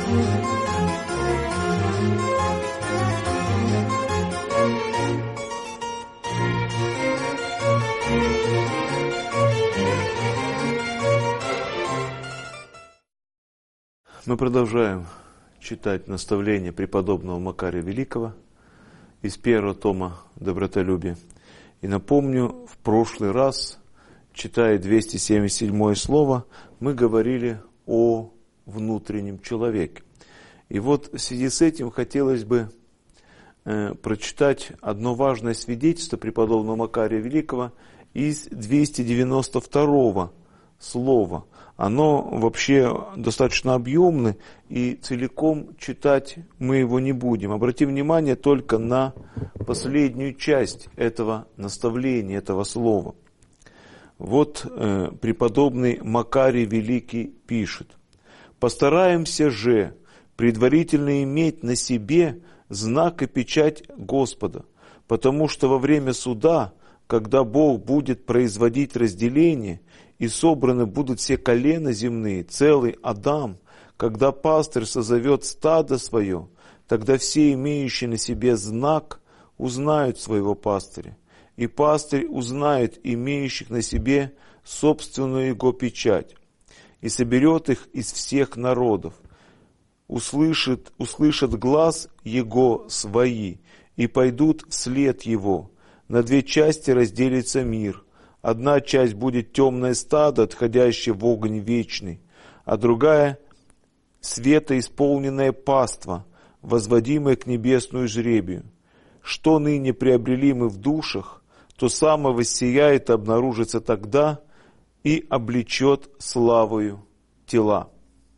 Мы продолжаем читать наставления преподобного Макария Великого из первого тома «Добротолюбие». И напомню, в прошлый раз, читая 277 слово, мы говорили о внутреннем человеке. И вот в связи с этим хотелось бы прочитать одно важное свидетельство преподобного Макария Великого из 292 слова. Оно вообще достаточно объемно, и целиком читать мы его не будем. Обратим внимание только на последнюю часть этого наставления, этого слова. Вот преподобный Макарий Великий пишет: «Постараемся же предварительно иметь на себе знак и печать Господа, потому что во время суда, когда Бог будет производить разделение, и собраны будут все колена земные, целый Адам, когда пастырь созовет стадо свое, тогда все имеющие на себе знак узнают своего пастыря, и пастырь узнает имеющих на себе собственную его печать, и соберет их из всех народов, услышат глас его свои, и пойдут вслед его. На две части разделится мир. Одна часть будет темное стадо, отходящее в огонь вечный, а другая — светоисполненное паство, возводимое к небесную жребию. Что ныне приобрели мы в душах, то само воссияет и обнаружится тогда и облечет славою тела».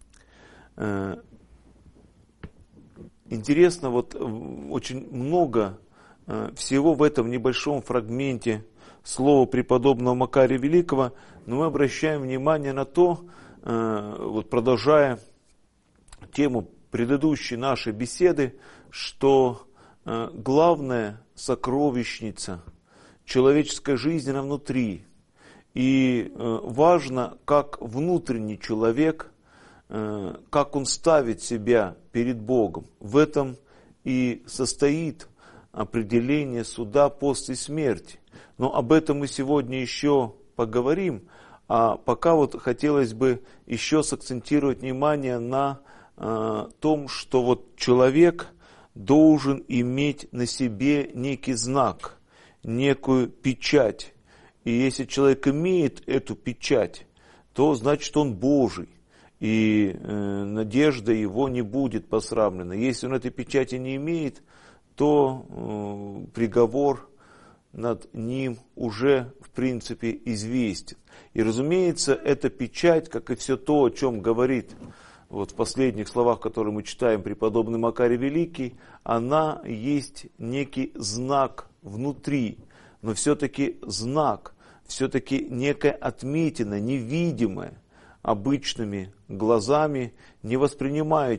Интересно, вот очень много всего в этом небольшом фрагменте слова преподобного Макария Великого, но мы обращаем внимание на то, вот продолжая тему предыдущей нашей беседы, что главная сокровищница человеческой жизни она внутри. И важно, как внутренний человек, как он ставит себя перед Богом. В этом и состоит определение суда после смерти. Но об этом мы сегодня еще поговорим. А пока вот хотелось бы еще сакцентировать внимание на том, что вот человек должен иметь на себе некий знак, некую печать. И если человек имеет эту печать, то значит он Божий. И надежда его не будет посрамлена. Если он этой печати не имеет, то приговор над ним уже, в принципе, известен. И, разумеется, эта печать, как и все то, о чем говорит вот в последних словах, которые мы читаем, преподобный Макарий Великий, она есть некий знак внутри, но все-таки знак, все-таки некая отметина, невидимая обычными глазами, не воспринимаемая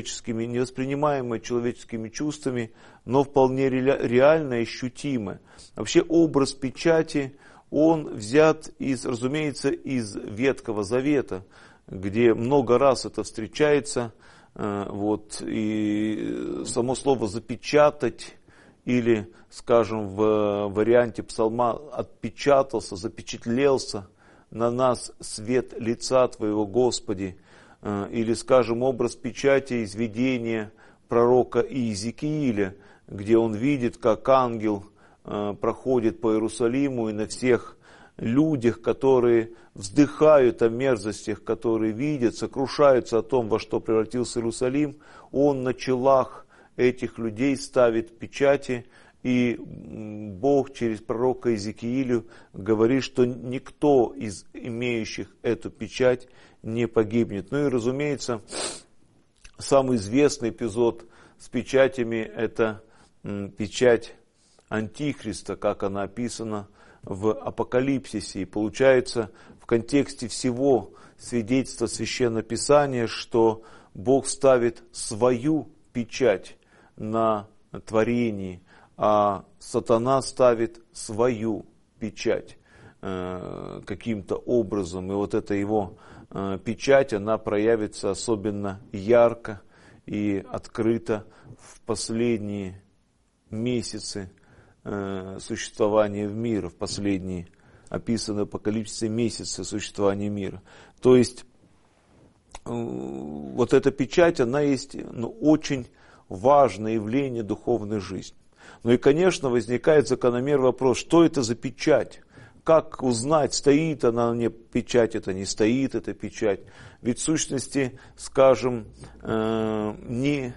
человеческими чувствами, но вполне реально ощутимая. Вообще образ печати, он взят, разумеется, из Ветхого Завета, где много раз это встречается. Вот, и само слово «запечатать» или, скажем, в варианте псалма «отпечатался», «запечатлелся на нас свет лица Твоего, Господи», или, скажем, образ печати из видения пророка Иезекииля, где он видит, как ангел проходит по Иерусалиму, и на всех людях, которые вздыхают о мерзостях, которые видят, сокрушаются о том, во что превратился Иерусалим, он на челах этих людей ставит печати, и Бог через пророка Иезекиилю говорит, что никто из имеющих эту печать не погибнет. Ну и, разумеется, самый известный эпизод с печатями – это печать Антихриста, как она описана в Апокалипсисе. И получается в контексте всего свидетельства Священного Писания, что Бог ставит свою печать на творении, а сатана ставит свою печать каким-то образом. И вот эта его печать, она проявится особенно ярко и открыто в последние месяцы существования мира, в последние описаны в Апокалипсисе месяцы существования мира. То есть вот эта печать, она есть очень важное явление духовной жизни. Ну и, конечно, возникает закономерный вопрос, что это за печать? Как узнать, стоит она на ней печать, это не стоит эта печать? Ведь в сущности, скажем, не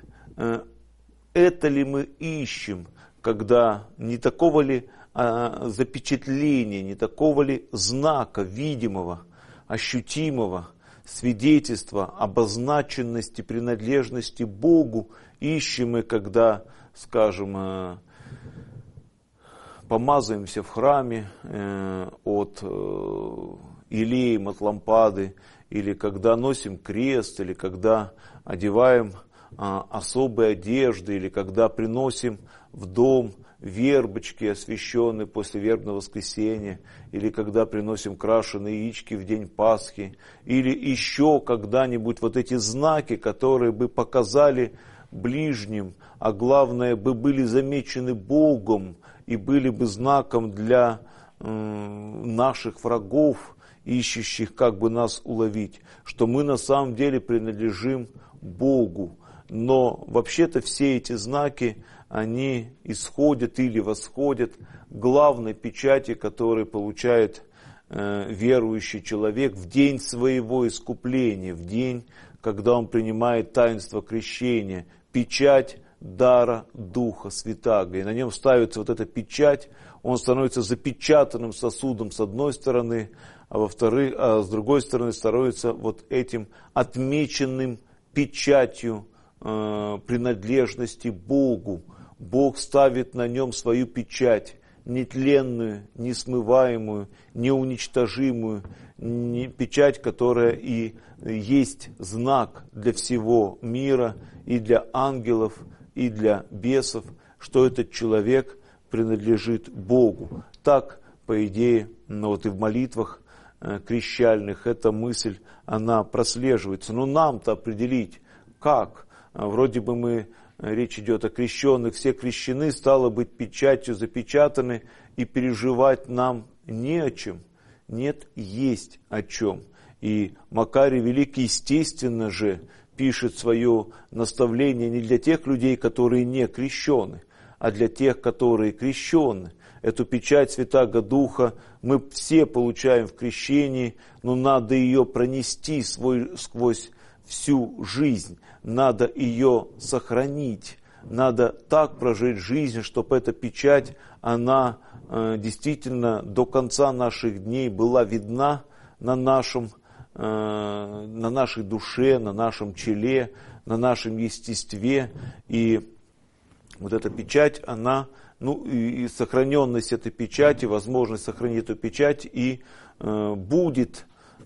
это ли мы ищем, когда не такого ли запечатления, не такого ли знака видимого, ощутимого, свидетельства обозначенности, принадлежности Богу ищем мы, когда, скажем, помазываемся в храме от елеем, от лампады, или когда носим крест, или когда одеваем особые одежды, или когда приносим в дом вербочки, освященные после вербного воскресения, или когда приносим крашеные яички в день Пасхи, или еще когда-нибудь вот эти знаки, которые бы показали ближним, а главное бы были замечены Богом и были бы знаком для наших врагов, ищущих как бы нас уловить, что мы на самом деле принадлежим Богу. Но вообще-то все эти знаки, они исходят или восходят к главной печати, которую получает верующий человек в день своего искупления, в день, когда он принимает таинство крещения, печать дара Духа Святаго. И на нем ставится вот эта печать, он становится запечатанным сосудом с одной стороны, а с другой стороны становится вот этим отмеченным печатью принадлежности Богу. Бог ставит на нем свою печать, нетленную, несмываемую, неуничтожимую, печать, которая и есть знак для всего мира, и для ангелов, и для бесов, что этот человек принадлежит Богу. Так, по идее, вот и в молитвах крещальных эта мысль, она прослеживается. Но нам-то определить, как? Вроде бы речь идет о крещенных, все крещены, стало быть, печатью запечатаны, и переживать нам не о чем. Нет, есть о чем. И Макарий Великий, естественно же, пишет свое наставление не для тех людей, которые не крещены, а для тех, которые крещены. Эту печать Святаго Духа мы все получаем в крещении, но надо ее пронести сквозь всю жизнь, надо ее сохранить, надо так прожить жизнь, чтобы эта печать, она действительно до конца наших дней была видна на нашей душе, на нашем челе, на нашем естестве. И вот эта печать, она, и сохраненность этой печати, возможность сохранить эту печать и будет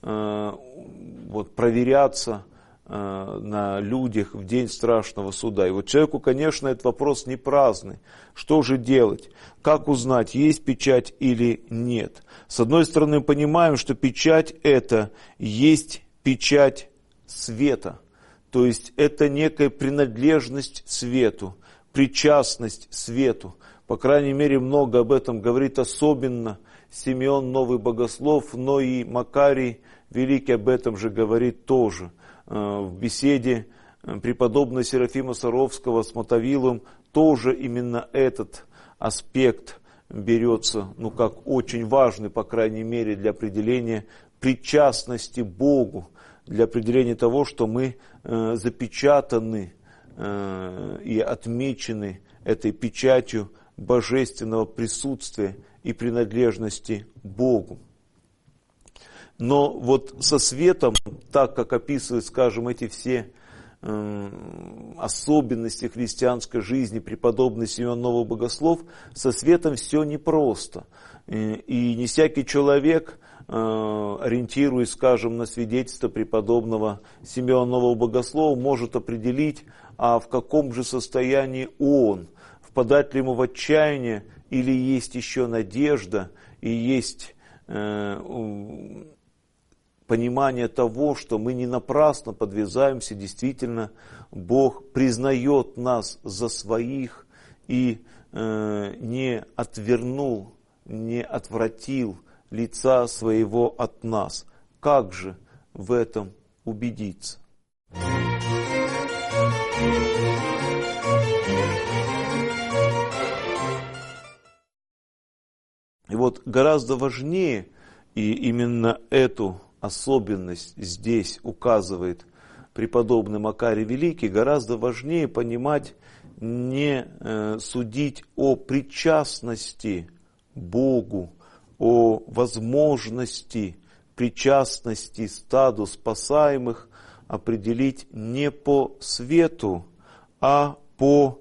проверяться на людях в день страшного суда. И вот человеку, конечно, этот вопрос не праздный. Что же делать? Как узнать, есть печать или нет? С одной стороны, понимаем, что печать это есть печать света. То есть это некая принадлежность свету, причастность свету. По крайней мере, много об этом говорит особенно Симеон Новый Богослов, но и Макарий Великий об этом же говорит тоже. В беседе преподобного Серафима Саровского с Мотовиловым тоже именно этот аспект берется, как очень важный, по крайней мере, для определения причастности Богу, для определения того, что мы запечатаны и отмечены этой печатью божественного присутствия и принадлежности Богу. Но вот со светом, так как описывают, скажем, эти все особенности христианской жизни преподобный Симеон Новый Богослов, со светом все непросто. И не всякий человек, ориентируясь, скажем, на свидетельство преподобного Симеона Нового Богослова, может определить, а в каком же состоянии он, впадать ли ему в отчаяние, или есть еще надежда, и есть понимание того, что мы не напрасно подвязаемся, действительно, Бог признает нас за своих и не отвернул, не отвратил лица своего от нас. Как же в этом убедиться? И вот гораздо важнее, и именно эту особенность здесь указывает преподобный Макарий Великий, гораздо важнее понимать, не судить о причастности Богу, о возможности причастности стаду спасаемых определить не по свету, а по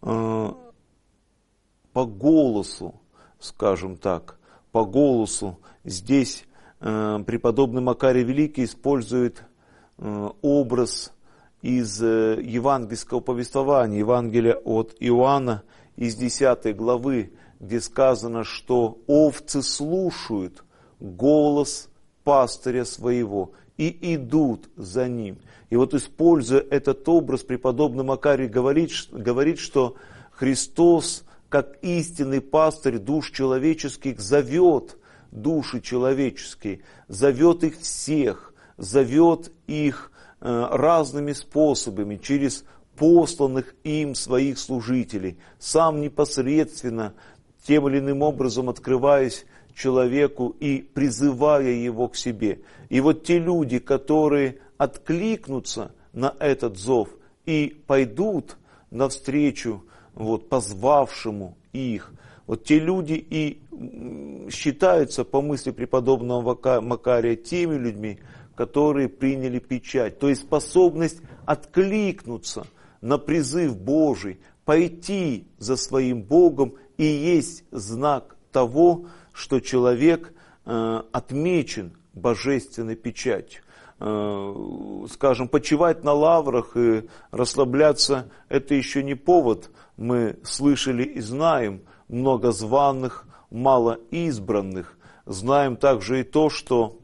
голосу, скажем так, по голосу. Здесь преподобный Макарий Великий использует образ из евангельского повествования, Евангелия от Иоанна из 10 главы, где сказано, что овцы слушают голос пастыря своего и идут за ним. И вот, используя этот образ, преподобный Макарий говорит, что Христос, как истинный пастырь душ человеческих, зовет души человеческие, зовет их всех, зовет их разными способами, через посланных им своих служителей, сам непосредственно, тем или иным образом открываясь человеку и призывая его к себе. И вот те люди, которые откликнутся на этот зов и пойдут навстречу позвавшему их, вот те люди и считаются, по мысли преподобного Макария, теми людьми, которые приняли печать, то есть способность откликнуться на призыв Божий, пойти за своим Богом, и есть знак того, что человек отмечен божественной печатью. Скажем, почивать на лаврах и расслабляться – это еще не повод. Мы слышали и знаем много званых, мало избранных. Знаем также и то, что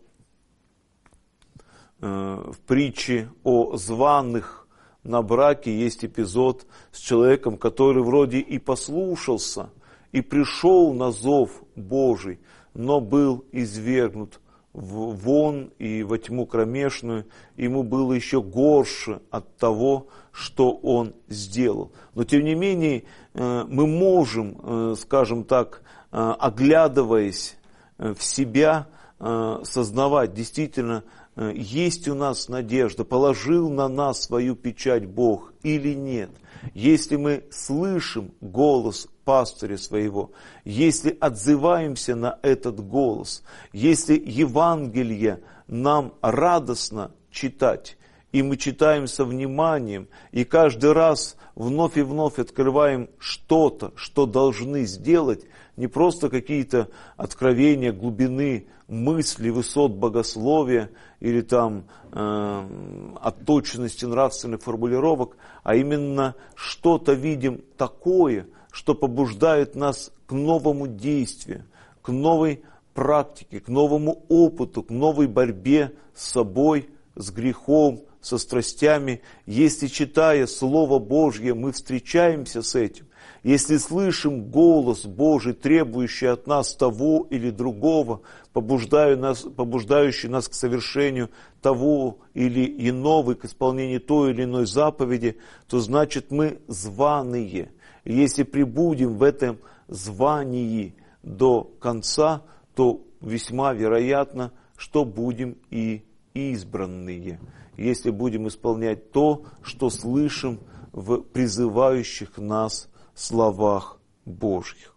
в притче о званых на браке есть эпизод с человеком, который вроде и послушался, и пришел на зов Божий, но был извергнут вон и во тьму кромешную, ему было еще горше от того, что он сделал. Но тем не менее мы можем, скажем так, оглядываясь в себя, сознавать, действительно, есть у нас надежда, положил на нас свою печать Бог или нет. Если мы слышим голос пастыря своего, если отзываемся на этот голос, если Евангелие нам радостно читать, и мы читаем со вниманием, и каждый раз вновь и вновь открываем что-то, что должны сделать, не просто какие-то откровения глубины мысли, высот богословия или там отточенности нравственных формулировок, а именно что-то видим такое, что побуждает нас к новому действию, к новой практике, к новому опыту, к новой борьбе с собой, с грехом, со страстями. Если, читая Слово Божье, мы встречаемся с этим, если слышим голос Божий, требующий от нас того или другого, побуждающий нас к совершению того или иного, к исполнению той или иной заповеди, то значит мы званые. И если пребудем в этом звании до конца, то весьма вероятно, что будем и избранные, если будем исполнять то, что слышим в призывающих нас словах Божьих.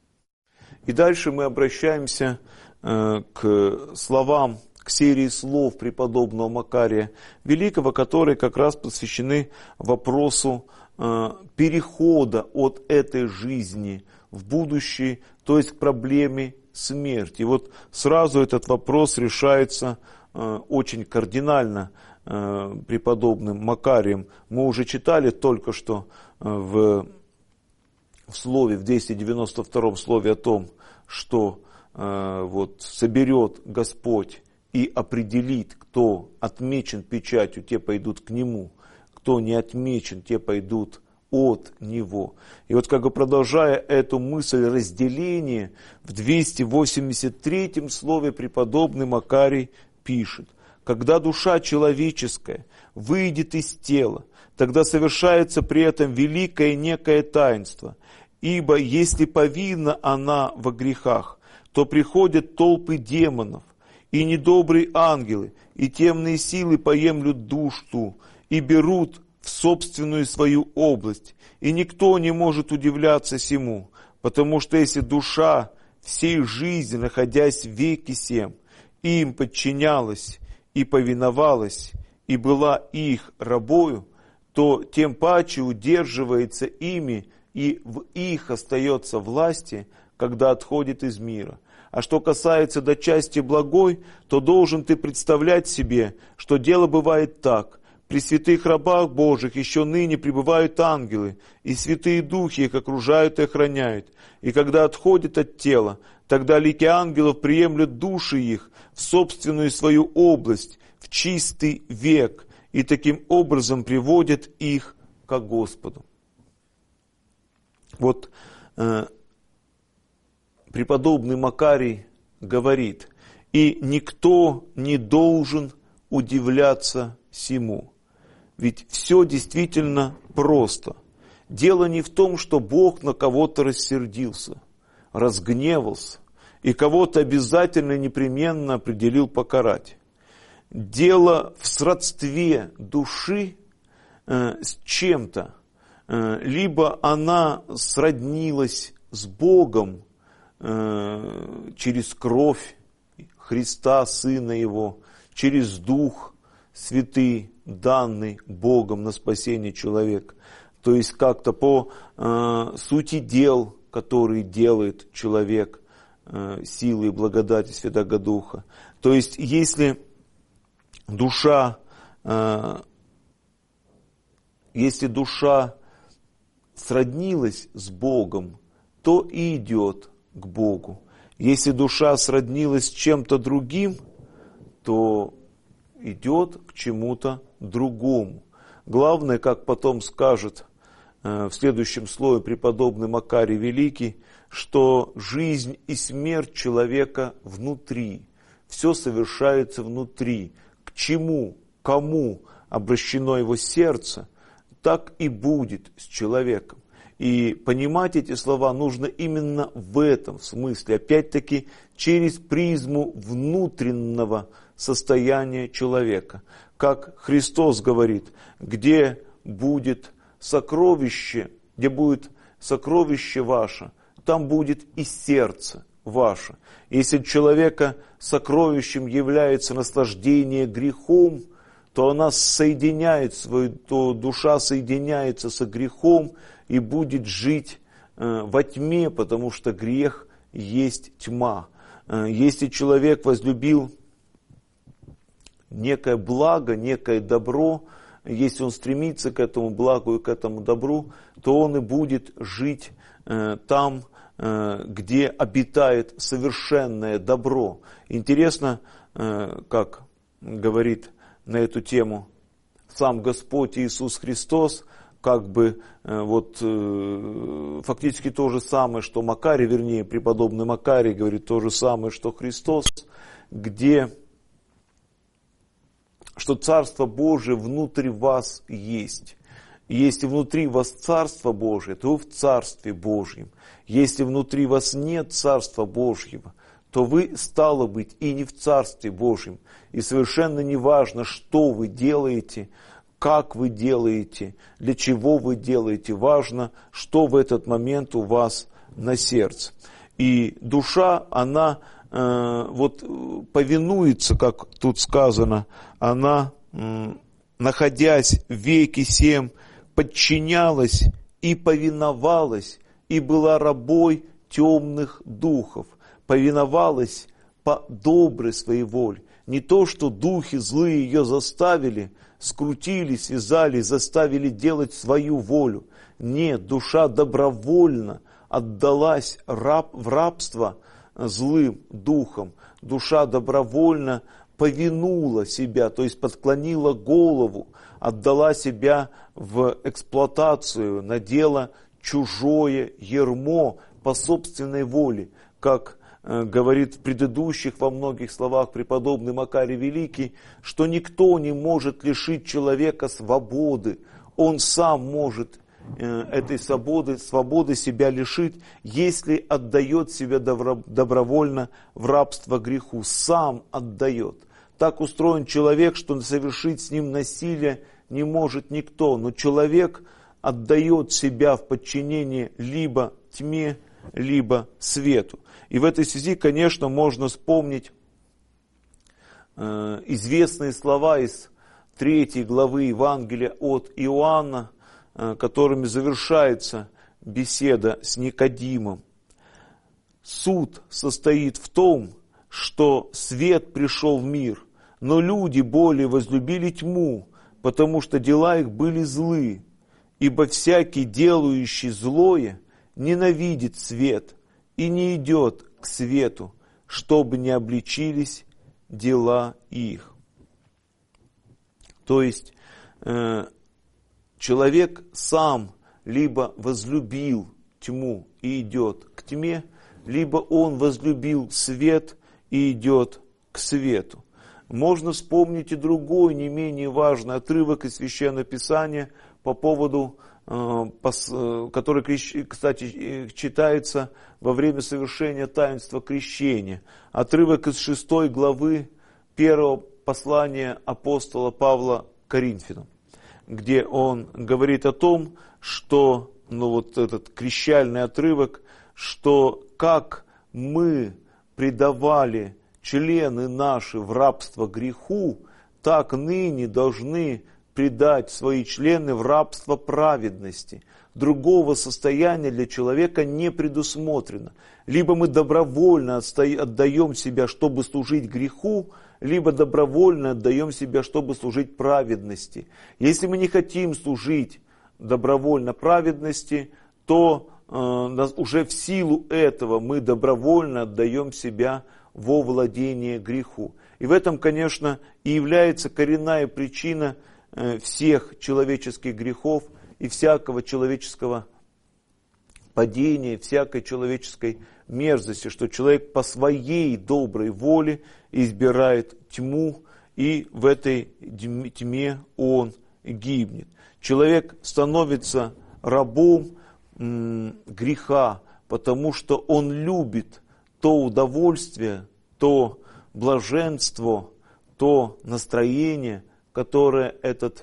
И дальше мы обращаемся к словам, к серии слов преподобного Макария Великого, которые как раз посвящены вопросу перехода от этой жизни в будущее, то есть к проблеме смерти. И вот сразу этот вопрос решается очень кардинально преподобным Макарием. Мы уже читали только что в слове, в 292 слове о том, что соберет Господь и определит, кто отмечен печатью, те пойдут к нему, кто не отмечен, те пойдут от него. И вот как бы продолжая эту мысль разделения, в 283 слове преподобный Макарий пишет: когда душа человеческая выйдет из тела, тогда совершается при этом великое некое таинство. Ибо если повинна она во грехах, то приходят толпы демонов, и недобрые ангелы, и темные силы поемлют душу ту, и берут в собственную свою область. И никто не может удивляться сему, потому что если душа всей жизни, находясь в веке сем, им подчинялась и повиновалась, и была их рабою, то тем паче удерживается ими, и в их остается власти, когда отходит из мира. А что касается до части благой, то должен ты представлять себе, что дело бывает так. При святых рабах Божьих еще ныне пребывают ангелы, и святые духи их окружают и охраняют. И когда отходят от тела, тогда лики ангелов приемлют души их в собственную свою область, в чистый век, и таким образом приводят их ко Господу. Вот преподобный Макарий говорит: и никто не должен удивляться сему. Ведь все действительно просто. Дело не в том, что Бог на кого-то рассердился, разгневался, и кого-то обязательно непременно определил покарать. Дело в сродстве души с чем-то. Либо она сроднилась с Богом через кровь Христа, Сына Его, через Дух Святый, данный Богом на спасение человека. То есть как-то по сути дел, которые делает человек силой и благодати Святого Духа. То есть если душа сроднилась с Богом, то и идет к Богу. Если душа сроднилась с чем-то другим, то идет к чему-то другому. Главное, как потом скажет в следующем слове преподобный Макарий Великий, что жизнь и смерть человека внутри. Все совершается внутри. К чему, кому обращено его сердце, так и будет с человеком. И понимать эти слова нужно именно в этом смысле, опять-таки через призму внутреннего состояния человека. Как Христос говорит: где будет сокровище ваше, там будет и сердце ваше. Если у человека сокровищем является наслаждение грехом, то душа соединяется со грехом и будет жить во тьме, потому что грех есть тьма. Если человек возлюбил некое благо, некое добро, если он стремится к этому благу и к этому добру, то он и будет жить там, где обитает совершенное добро. Интересно, как говорит на эту тему сам Господь Иисус Христос, фактически то же самое, что Макарий, вернее, преподобный Макарий говорит то же самое, что Христос, что Царство Божие внутри вас есть. Если внутри вас Царство Божие, то вы в Царстве Божьем. Если внутри вас нет Царства Божьего, то вы, стало быть, и не в Царстве Божьем. И совершенно не важно, что вы делаете, как вы делаете, для чего вы делаете. Важно, что в этот момент у вас на сердце. И душа, она повинуется, как тут сказано, она, находясь в веке сем, подчинялась и повиновалась, и была рабой темных духов. Повиновалась по доброй своей воле. Не то, что духи злые ее заставили, скрутили, связали, заставили делать свою волю. Нет, душа добровольно отдалась в рабство злым духом. Душа добровольно повинула себя, то есть подклонила голову, отдала себя в эксплуатацию, надела чужое ярмо по собственной воле, как говорит в предыдущих во многих словах преподобный Макарий Великий, что никто не может лишить человека свободы, он сам может этой свободы себя лишить, если отдает себя добровольно в рабство греху, сам отдает. Так устроен человек, что совершить с ним насилие не может никто, но человек отдает себя в подчинение либо тьме, либо свету. И в этой связи, конечно, можно вспомнить известные слова из 3 главы Евангелия от Иоанна, которыми завершается беседа с Никодимом. Суд состоит в том, что свет пришел в мир, но люди более возлюбили тьму, потому что дела их были злы, ибо всякий, делающий злое, ненавидит свет и не идет к свету, чтобы не обличились дела их. То есть человек сам либо возлюбил тьму и идет к тьме, либо он возлюбил свет и идет к свету. Можно вспомнить и другой, не менее важный отрывок из Священного Писания по поводу, который, кстати, читается во время совершения таинства крещения. Отрывок из 6 главы 1 послания апостола Павла к Коринфянам, где он говорит о том, что, вот этот крещальный отрывок, что как мы предавали члены наши в рабство греху, так ныне должны предать свои члены в рабство праведности. Другого состояния для человека не предусмотрено. Либо мы добровольно отдаем себя, чтобы служить греху, либо добровольно отдаем себя, чтобы служить праведности. Если мы не хотим служить добровольно праведности, то уже в силу этого мы добровольно отдаем себя во владение греху. И в этом, конечно, и является коренная причина всех человеческих грехов и всякого человеческого падения, всякой человеческой мерзости, что человек по своей доброй воле избирает тьму, и в этой тьме он гибнет. Человек становится рабом греха, потому что он любит то удовольствие, то блаженство, то настроение, которому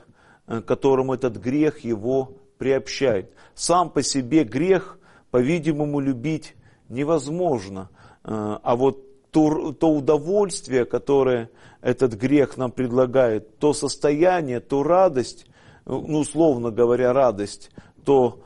этот грех его приобщает. Сам по себе грех, по-видимому, любить невозможно. А вот то удовольствие, которое этот грех нам предлагает, то состояние, то радость, условно говоря, радость, то,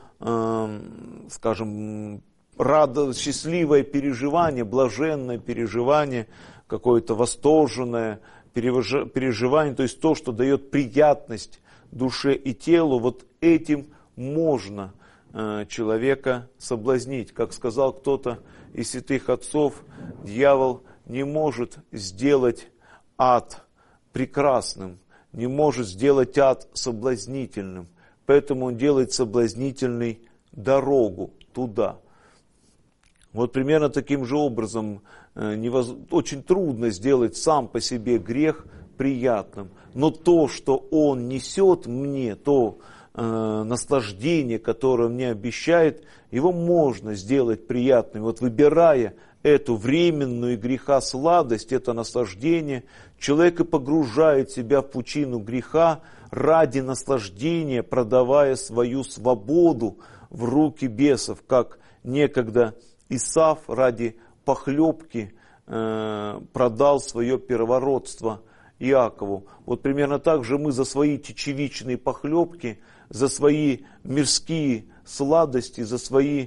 скажем, счастливое переживание, блаженное переживание, какое-то восторженное переживание, то есть то, что дает приятность душе и телу, вот этим можно человека соблазнить. Как сказал кто-то из святых отцов, дьявол не может сделать ад прекрасным, не может сделать ад соблазнительным, поэтому он делает соблазнительной дорогу туда. Вот примерно таким же образом очень трудно сделать сам по себе грех приятным. Но то, что он несет мне, то наслаждение, которое мне обещает, его можно сделать приятным. Вот выбирая эту временную греха сладость, это наслаждение, человек и погружает себя в пучину греха ради наслаждения, продавая свою свободу в руки бесов, как некогда Исав ради похлебки продал свое первородство Иакову. Вот примерно так же мы за свои чечевичные похлебки, за свои мирские сладости, за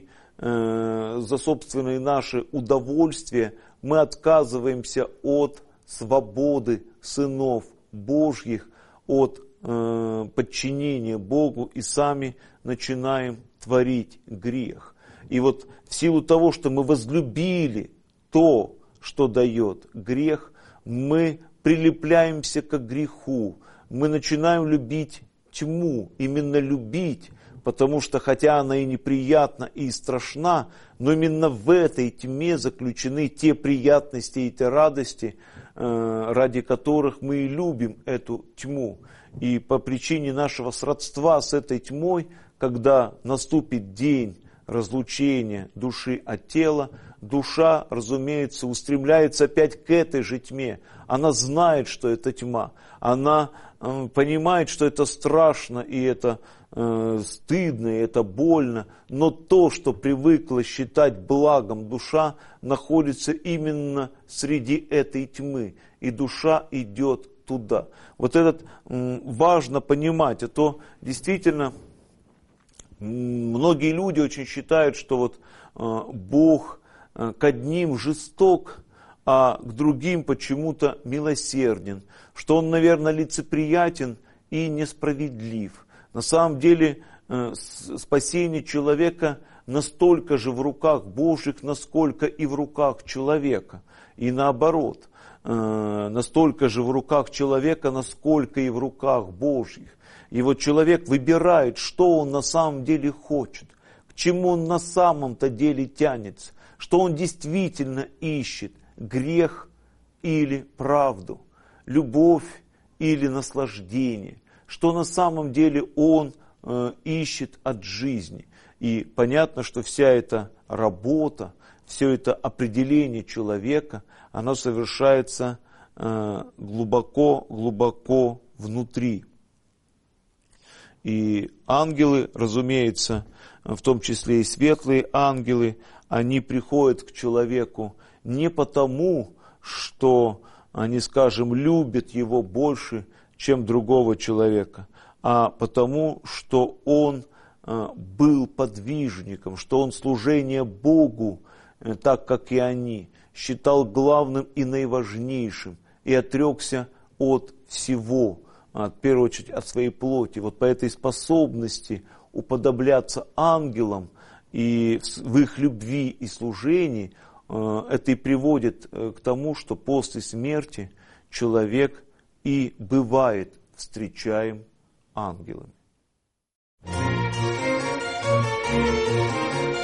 собственные наши удовольствия мы отказываемся от свободы сынов Божьих, от подчинения Богу и сами начинаем творить грех. И вот в силу того, что мы возлюбили то, что дает грех, мы прилепляемся к греху, мы начинаем любить тьму, именно любить, потому что хотя она и неприятна, и страшна, но именно в этой тьме заключены те приятности и те радости, ради которых мы и любим эту тьму. И по причине нашего сродства с этой тьмой, когда наступит день разлучения души от тела, душа, разумеется, устремляется опять к этой же тьме. Она знает, что это тьма. Она понимает, что это страшно, и это стыдно, и это больно. Но то, что привыкла считать благом душа, находится именно среди этой тьмы. И душа идет туда. Вот это важно понимать. А то действительно многие люди очень считают, что вот Бог к одним жесток, а к другим почему-то милосерден, что Он, наверное, лицеприятен и несправедлив. На самом деле спасение человека настолько же в руках Божьих, насколько и в руках человека. И наоборот, настолько же в руках человека, насколько и в руках Божьих. И вот человек выбирает, что он на самом деле хочет, к чему он на самом-то деле тянется, что он действительно ищет, грех или правду, любовь или наслаждение, что на самом деле он ищет от жизни. И понятно, что вся эта работа, все это определение человека, оно совершается глубоко-глубоко внутри. И ангелы, разумеется, в том числе и светлые ангелы, они приходят к человеку не потому, что они, скажем, любят его больше, чем другого человека, а потому, что он был подвижником, что он служение Богу, так как и они, считал главным и наиважнейшим, и отрекся от всего, в первую очередь от своей плоти. Вот по этой способности уподобляться ангелам и в их любви и служении, это и приводит к тому, что после смерти человек и бывает встречаем ангелами.